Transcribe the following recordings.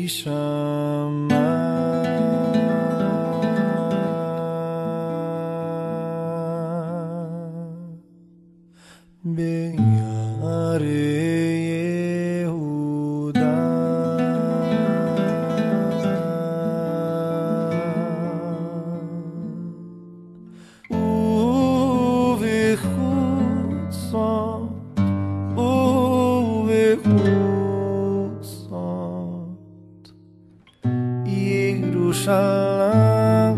ביערי יהודה ובחוצות ירושלים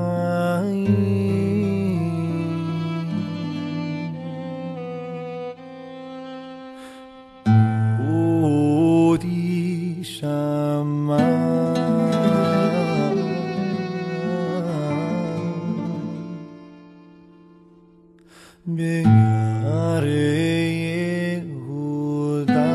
עוד יישמע ביערי יהודה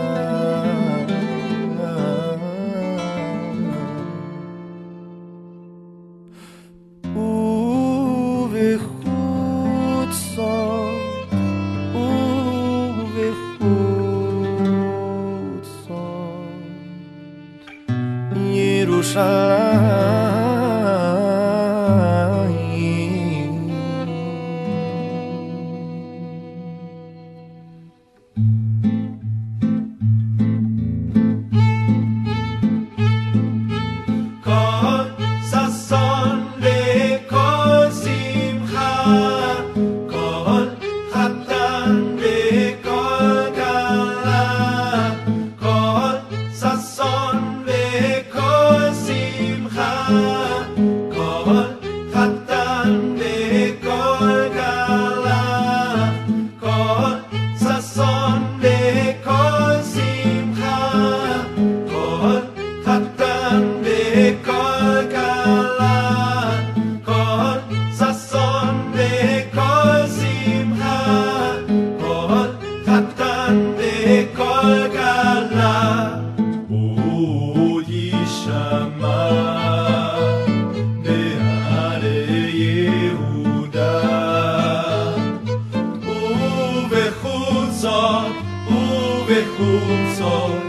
ובחוצות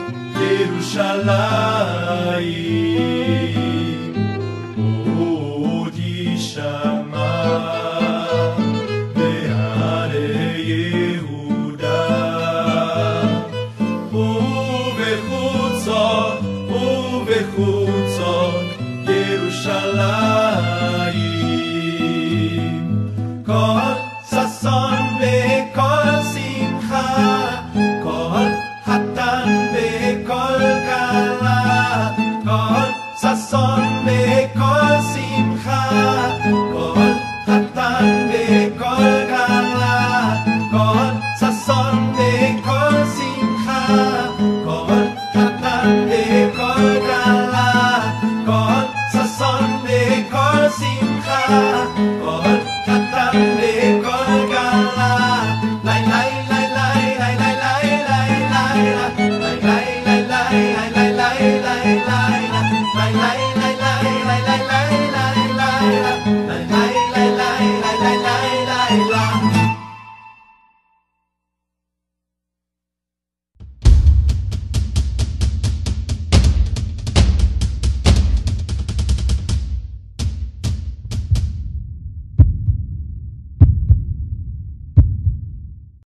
ירושלים עוד יישמע בהרי יהודה ובחוצות ירושלים כל ששון וכל שמחה כל חתן וכל כלה כל ששון וכל שמחה כל חתן וכל כלה כל ששון וכל שמחה כל חתן וכל כלה כל ששון וכל שמחה כל חתן וכל כלה la